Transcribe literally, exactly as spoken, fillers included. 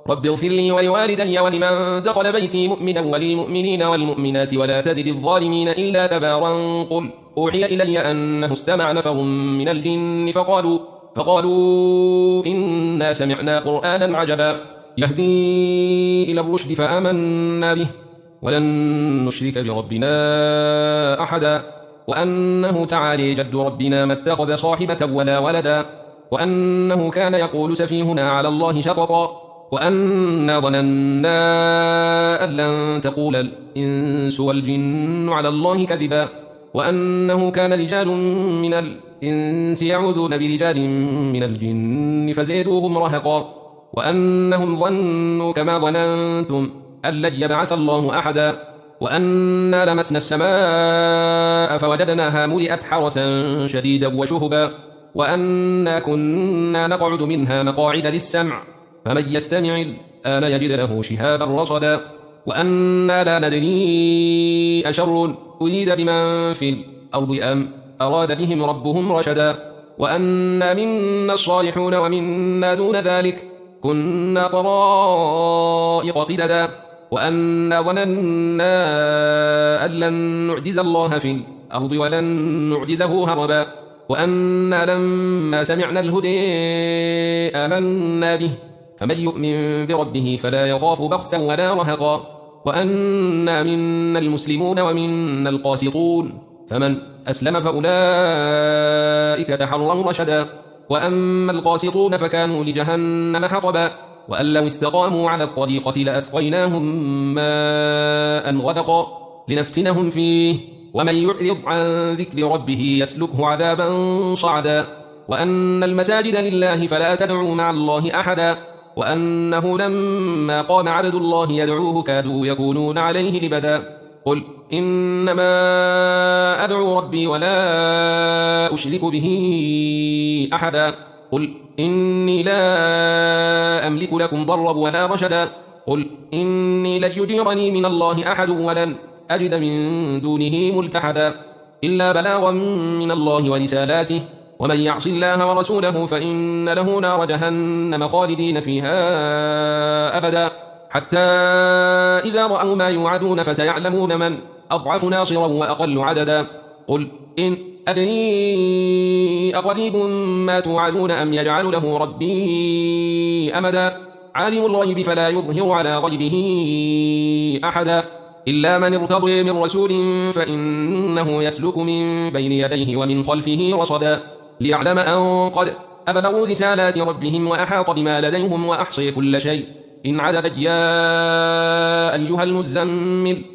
رب اغفر لي ولوالدي ولمن دخل بيتي مؤمنا وللمؤمنين والمؤمنات ولا تزد الظالمين إلا تبارا. قل أوحي إلي أنه استمع نفر من الجن فقالوا, فقالوا إنا سمعنا قرآنا عجبا يهدي إلى الرشد فآمنا به ولن نشرك بربنا أحدا وأنه تعالي جد ربنا ما اتخذ صاحبة ولا ولدا وأنه كان يقول سفيهنا على الله شططا وأنا ظننا أن لن تقول الإنس والجن على الله كذبا وأنه كان رجال من الإنس يعوذون برجال من الجن فزيدوهم رهقا وأنهم ظنوا كما ظننتم أن لن يبعث الله أحدا وأنا لمسنا السماء فوجدناها ملئت حرسا شديدا وشهبا وأنا كنا نقعد منها مقاعد للسمع فمن يستمع الآن يجد له شهابا رصدا وأنا لا ندري أشر أريد بمن في الأرض أم أراد بهم ربهم رشدا وأنا منا الصالحون ومنا دون ذلك كنا طرائق قددا وأنا ظننا أن لن نعجز الله في الأرض ولن نعجزه هربا وأنا لما سمعنا الهدى آمنا به فمن يؤمن بربه فلا يخاف بخسا ولا رهقا وأنا منا المسلمون ومنا القاسطون فمن أسلم فأولئك تحروا رشدا وأما القاسطون فكانوا لجهنم حطبا وأن لو استقاموا على الطريقة لأسقيناهم ماء غدقا لنفتنهم فيه ومن يعرض عن ذكر ربه يسلكه عذابا صعدا وأن المساجد لله فلا تدعوا مع الله أحدا وأنه لما قام عبد الله يدعوه كادوا يكونون عليه لبدا قل إنما أدعو ربي ولا أشرك به أحدا قل إني لا أملك لكم ضرا ولا رشدا قل إني لن يجيرني من الله أحد ولن أجد من دونه ملتحدا إلا بلاغا من الله ورسالاته ومن يعص الله ورسوله فإن له نار جهنم خالدين فيها أبدا حتى إذا رأوا ما يوعدون فسيعلمون من أضعف ناصرا وأقل عددا قل إن أدري أقريب ما توعدون أم يجعل له ربي أمدا عالم الغيب فلا يظهر على غيبه أحدا إلا من ارتضي من رسول فإنه يسلك من بين يديه ومن خلفه رصدا ليعلم أن قد أبلغوا رسالات ربهم وأحاط بما لديهم وأحصي كل شيء إن عددا يا أيها المزمل